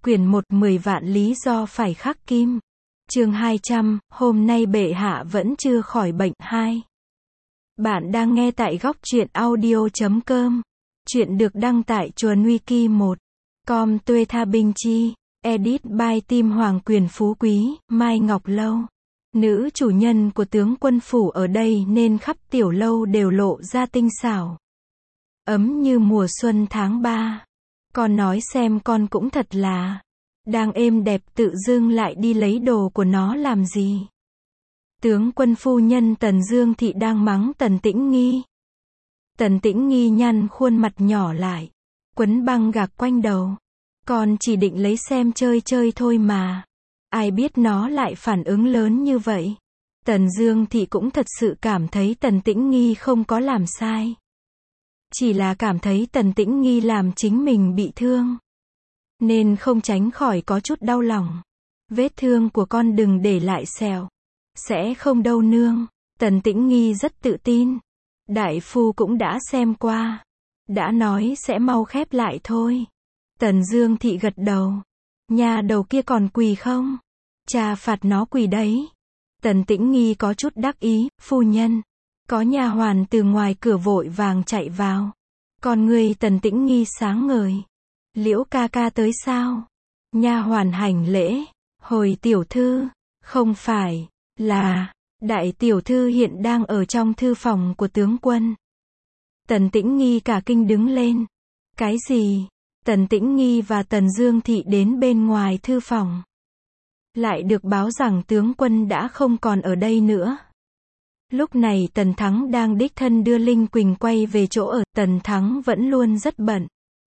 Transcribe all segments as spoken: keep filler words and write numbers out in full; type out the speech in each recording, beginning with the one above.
Quyển một mười vạn lý do phải khắc kim. Chương hai trăm, hôm nay bệ hạ vẫn chưa khỏi bệnh. hai. Bạn đang nghe tại góc truyện audio chấm com. Chuyện được đăng tại Chuồn Wiki một. Com Tuê Tha Binh Chi. Edit by Tim Hoàng Quyền Phú Quý, Mai Ngọc Lâu. Nữ chủ nhân của tướng quân phủ ở đây nên khắp tiểu lâu đều lộ ra tinh xảo. Ấm như mùa xuân tháng ba. Con nói xem con cũng thật là. Đang êm đẹp tự dưng lại đi lấy đồ của nó làm gì? Tướng quân phu nhân Tần Dương Thị đang mắng Tần Tĩnh Nghi. Tần Tĩnh Nghi nhăn khuôn mặt nhỏ lại, quấn băng gạc quanh đầu. Con chỉ định lấy xem chơi chơi thôi mà. Ai biết nó lại phản ứng lớn như vậy. Tần Dương Thị cũng thật sự cảm thấy Tần Tĩnh Nghi không có làm sai. Chỉ là cảm thấy Tần Tĩnh Nghi làm chính mình bị thương, nên không tránh khỏi có chút đau lòng. Vết thương của con đừng để lại sẹo. Sẽ không đâu nương. Tần Tĩnh Nghi rất tự tin. Đại phu cũng đã xem qua. Đã nói sẽ mau khép lại thôi. Tần Dương Thị gật đầu. Nhà đầu kia còn quỳ không? Cha phạt nó quỳ đấy. Tần Tĩnh Nghi có chút đắc ý. Phu nhân. Có nha hoàn từ ngoài cửa vội vàng chạy vào. Con người Tần Tĩnh Nghi sáng ngời. Liễu ca ca tới sao? Nha hoàn hành lễ. Hồi tiểu thư. Không phải. Là. Đại tiểu thư hiện đang ở trong thư phòng của tướng quân. Tần Tĩnh Nghi cả kinh đứng lên. Cái gì? Tần Tĩnh Nghi và Tần Dương Thị đến bên ngoài thư phòng. Lại được báo rằng tướng quân đã không còn ở đây nữa. Lúc này Tần Thắng đang đích thân đưa Linh Quỳnh quay về chỗ ở. Tần Thắng vẫn luôn rất bận.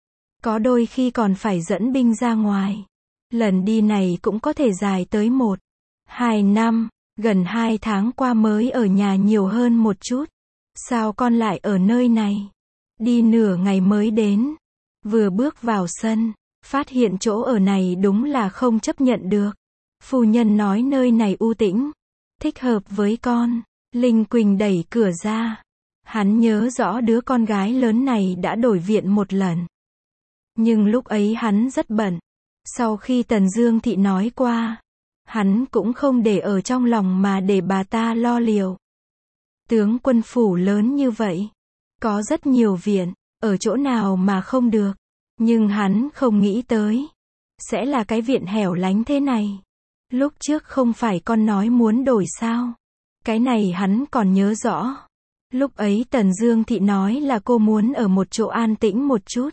Có đôi khi còn phải dẫn binh ra ngoài. Lần đi này cũng có thể dài tới một, hai năm. Gần hai tháng qua mới ở nhà nhiều hơn một chút. Sao con lại ở nơi này? Đi nửa ngày mới đến. Vừa bước vào sân, phát hiện chỗ ở này đúng là không chấp nhận được. Phu nhân nói nơi này u tĩnh, thích hợp với con. Linh Quỳnh đẩy cửa ra. Hắn nhớ rõ đứa con gái lớn này đã đổi viện một lần. Nhưng lúc ấy hắn rất bận. Sau khi Tần Dương Thị nói qua, hắn cũng không để ở trong lòng mà để bà ta lo liệu. Tướng quân phủ lớn như vậy, có rất nhiều viện, ở chỗ nào mà không được. Nhưng hắn không nghĩ tới, sẽ là cái viện hẻo lánh thế này. Lúc trước không phải con nói muốn đổi sao? Cái này hắn còn nhớ rõ. Lúc ấy Tần Dương Thị nói là cô muốn ở một chỗ an tĩnh một chút.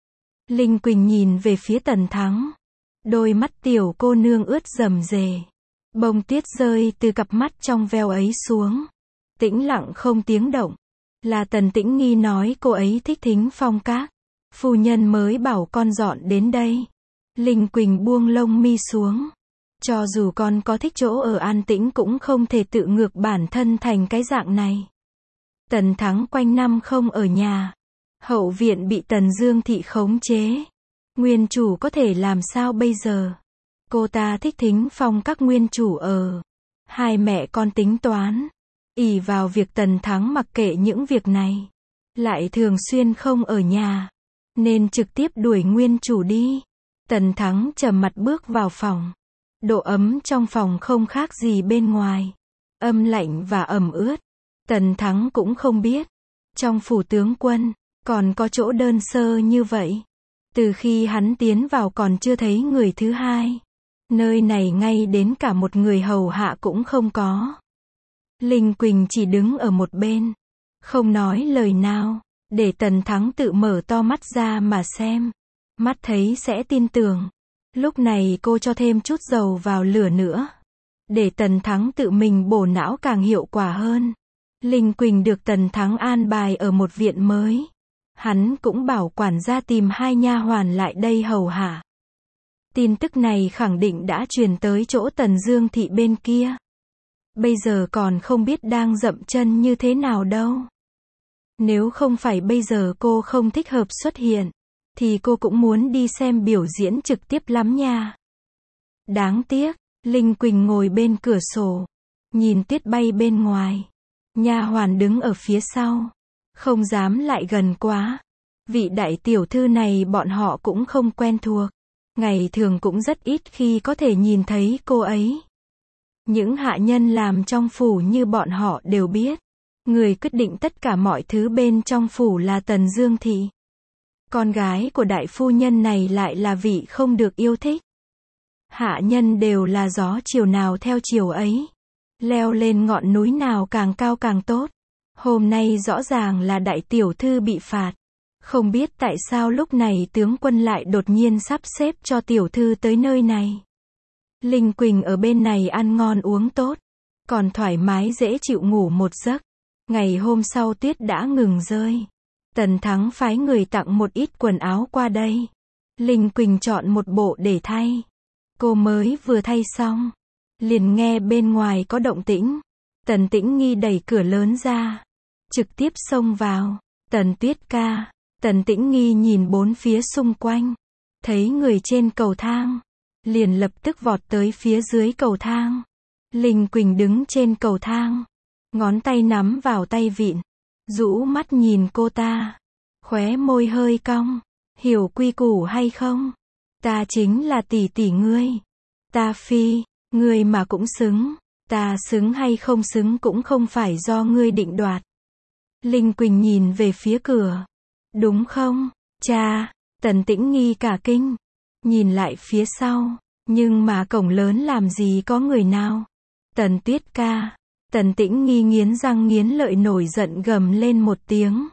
Linh Quỳnh nhìn về phía Tần Thắng. Đôi mắt tiểu cô nương ướt rầm rề. Bông tuyết rơi từ cặp mắt trong veo ấy xuống. Tĩnh lặng không tiếng động. Là Tần Tĩnh Nghi nói cô ấy thích Thính Phong Các. Phu nhân mới bảo con dọn đến đây. Linh Quỳnh buông lông mi xuống. Cho dù con có thích chỗ ở an tĩnh cũng không thể tự ngược bản thân thành cái dạng này. Tần Thắng quanh năm không ở nhà. Hậu viện bị Tần Dương Thị khống chế. Nguyên chủ có thể làm sao bây giờ? Cô ta thích Thính Phong Các nguyên chủ ở. Hai mẹ con tính toán. Ỷ vào việc Tần Thắng mặc kệ những việc này. Lại thường xuyên không ở nhà. Nên trực tiếp đuổi nguyên chủ đi. Tần Thắng trầm mặt bước vào phòng. Độ ấm trong phòng không khác gì bên ngoài. Âm lạnh và ẩm ướt. Tần Thắng cũng không biết. Trong phủ tướng quân, còn có chỗ đơn sơ như vậy. Từ khi hắn tiến vào còn chưa thấy người thứ hai. Nơi này ngay đến cả một người hầu hạ cũng không có. Linh Quỳnh chỉ đứng ở một bên. Không nói lời nào. Để Tần Thắng tự mở to mắt ra mà xem. Mắt thấy sẽ tin tưởng. Lúc này cô cho thêm chút dầu vào lửa nữa. Để Tần Thắng tự mình bổ não càng hiệu quả hơn. Linh Quỳnh được Tần Thắng an bài ở một viện mới. Hắn cũng bảo quản gia tìm hai nha hoàn lại đây hầu hạ. Tin tức này khẳng định đã truyền tới chỗ Tần Dương Thị bên kia. Bây giờ còn không biết đang dậm chân như thế nào đâu. Nếu không phải bây giờ cô không thích hợp xuất hiện, thì cô cũng muốn đi xem biểu diễn trực tiếp lắm nha. Đáng tiếc, Linh Quỳnh ngồi bên cửa sổ, nhìn tuyết bay bên ngoài. Nha hoàn đứng ở phía sau, không dám lại gần quá. Vị đại tiểu thư này bọn họ cũng không quen thuộc. Ngày thường cũng rất ít khi có thể nhìn thấy cô ấy. Những hạ nhân làm trong phủ như bọn họ đều biết. Người quyết định tất cả mọi thứ bên trong phủ là Tần Dương Thị. Con gái của đại phu nhân này lại là vị không được yêu thích. Hạ nhân đều là gió chiều nào theo chiều ấy. Leo lên ngọn núi nào càng cao càng tốt. Hôm nay rõ ràng là đại tiểu thư bị phạt. Không biết tại sao lúc này tướng quân lại đột nhiên sắp xếp cho tiểu thư tới nơi này. Linh Quỳnh ở bên này ăn ngon uống tốt. Còn thoải mái dễ chịu ngủ một giấc. Ngày hôm sau tuyết đã ngừng rơi. Tần Thắng phái người tặng một ít quần áo qua đây. Linh Quỳnh chọn một bộ để thay. Cô mới vừa thay xong. Liền nghe bên ngoài có động tĩnh. Tần Tĩnh Nghi đẩy cửa lớn ra. Trực tiếp xông vào. Tần Tuyết ca. Tần Tĩnh Nghi nhìn bốn phía xung quanh. Thấy người trên cầu thang. Liền lập tức vọt tới phía dưới cầu thang. Linh Quỳnh đứng trên cầu thang. Ngón tay nắm vào tay vịn. Rũ mắt nhìn cô ta. Khóe môi hơi cong. Hiểu quy củ hay không? Ta chính là tỷ tỷ ngươi. Ta phi. Ngươi mà cũng xứng. Ta xứng hay không xứng cũng không phải do ngươi định đoạt. Linh Quỳnh nhìn về phía cửa. Đúng không, cha? Tần Tĩnh Nghi cả kinh. Nhìn lại phía sau. Nhưng mà cổng lớn làm gì có người nào. Tần Tuyết ca. Tần Tĩnh Nghi nghiến răng nghiến lợi nổi giận gầm lên một tiếng.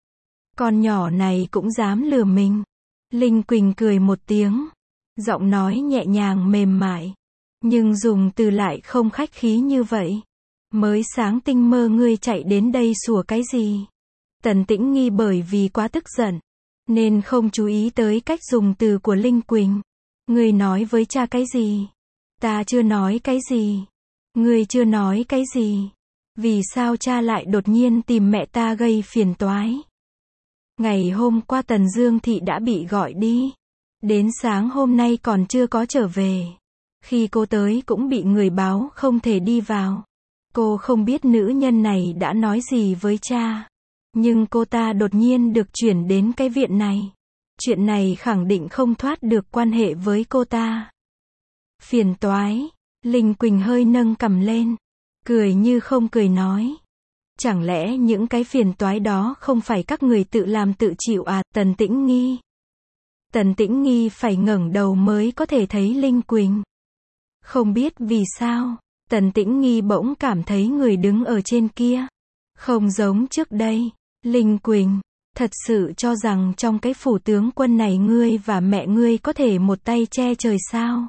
Con nhỏ này cũng dám lừa mình. Linh Quỳnh cười một tiếng. Giọng nói nhẹ nhàng mềm mại. Nhưng dùng từ lại không khách khí như vậy. Mới sáng tinh mơ ngươi chạy đến đây sủa cái gì? Tần Tĩnh Nghi bởi vì quá tức giận. Nên không chú ý tới cách dùng từ của Linh Quỳnh. Ngươi nói với cha cái gì? Ta chưa nói cái gì. Ngươi chưa nói cái gì. Vì sao cha lại đột nhiên tìm mẹ ta gây phiền toái? Ngày hôm qua Tần Dương Thị đã bị gọi đi. Đến sáng hôm nay còn chưa có trở về. Khi cô tới cũng bị người báo không thể đi vào. Cô không biết nữ nhân này đã nói gì với cha. Nhưng cô ta đột nhiên được chuyển đến cái viện này. Chuyện này khẳng định không thoát được quan hệ với cô ta. Phiền toái. Linh Quỳnh hơi nâng cằm lên. Cười như không cười nói. Chẳng lẽ những cái phiền toái đó không phải các người tự làm tự chịu à? Tần Tĩnh Nghi. Tần Tĩnh Nghi phải ngẩng đầu mới có thể thấy Linh Quỳnh. Không biết vì sao, Tần Tĩnh Nghi bỗng cảm thấy người đứng ở trên kia. Không giống trước đây. Linh Quỳnh, thật sự cho rằng trong cái phủ tướng quân này ngươi và mẹ ngươi có thể một tay che trời sao?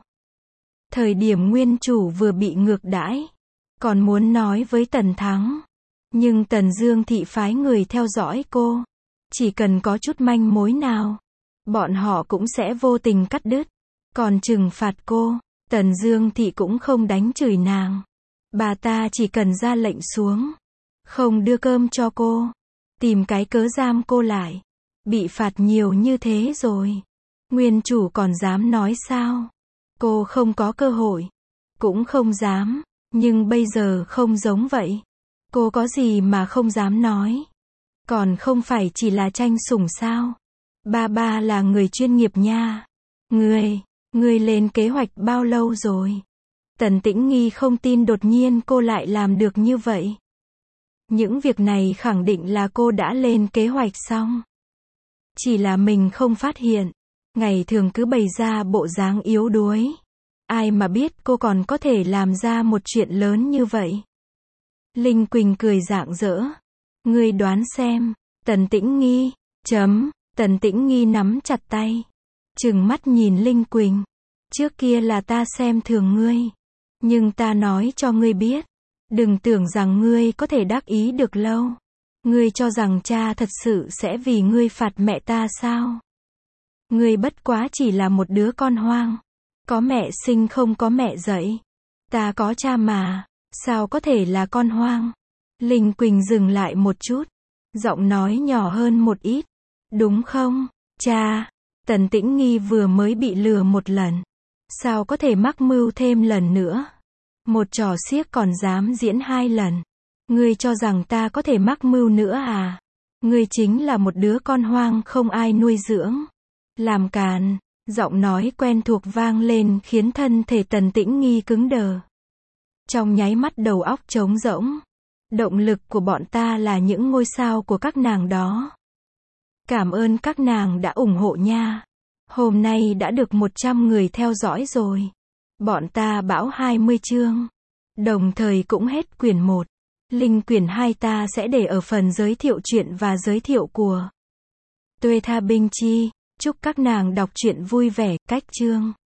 Thời điểm nguyên chủ vừa bị ngược đãi, còn muốn nói với Tần Thắng. Nhưng Tần Dương Thị phái người theo dõi cô. Chỉ cần có chút manh mối nào, bọn họ cũng sẽ vô tình cắt đứt. Còn trừng phạt cô, Tần Dương Thị cũng không đánh chửi nàng. Bà ta chỉ cần ra lệnh xuống. Không đưa cơm cho cô. Tìm cái cớ giam cô lại. Bị phạt nhiều như thế rồi. Nguyên chủ còn dám nói sao? Cô không có cơ hội. Cũng không dám. Nhưng bây giờ không giống vậy. Cô có gì mà không dám nói? Còn không phải chỉ là tranh sủng sao? Ba ba là người chuyên nghiệp nha. Ngươi, ngươi lên kế hoạch bao lâu rồi? Tần Tĩnh Nghi không tin đột nhiên cô lại làm được như vậy. Những việc này khẳng định là cô đã lên kế hoạch xong. Chỉ là mình không phát hiện. Ngày thường cứ bày ra bộ dáng yếu đuối. Ai mà biết cô còn có thể làm ra một chuyện lớn như vậy. Linh Quỳnh cười rạng rỡ. Ngươi đoán xem. Tần Tĩnh Nghi. Chấm. Tần Tĩnh Nghi nắm chặt tay. Trừng mắt nhìn Linh Quỳnh. Trước kia là ta xem thường ngươi. Nhưng ta nói cho ngươi biết. Đừng tưởng rằng ngươi có thể đắc ý được lâu. Ngươi cho rằng cha thật sự sẽ vì ngươi phạt mẹ ta sao? Ngươi bất quá chỉ là một đứa con hoang. Có mẹ sinh không có mẹ dạy. Ta có cha mà. Sao có thể là con hoang? Linh Quỳnh dừng lại một chút. Giọng nói nhỏ hơn một ít. Đúng không, cha? Tần Tĩnh Nghi vừa mới bị lừa một lần. Sao có thể mắc mưu thêm lần nữa? Một trò xiếc còn dám diễn hai lần. Ngươi cho rằng ta có thể mắc mưu nữa à? Ngươi chính là một đứa con hoang không ai nuôi dưỡng. Làm càn. Giọng nói quen thuộc vang lên khiến thân thể Tần Tĩnh Nghi cứng đờ. Trong nháy mắt đầu óc trống rỗng. Động lực của bọn ta là những ngôi sao của các nàng đó. Cảm ơn các nàng đã ủng hộ nha. Hôm nay đã được một trăm người theo dõi rồi. Bọn ta bão hai mươi chương. Đồng thời cũng hết quyển một. Link quyển hai ta sẽ để ở phần giới thiệu truyện và giới thiệu của Tuê Tha Binh Chi. Chúc các nàng đọc truyện vui vẻ. Cách chương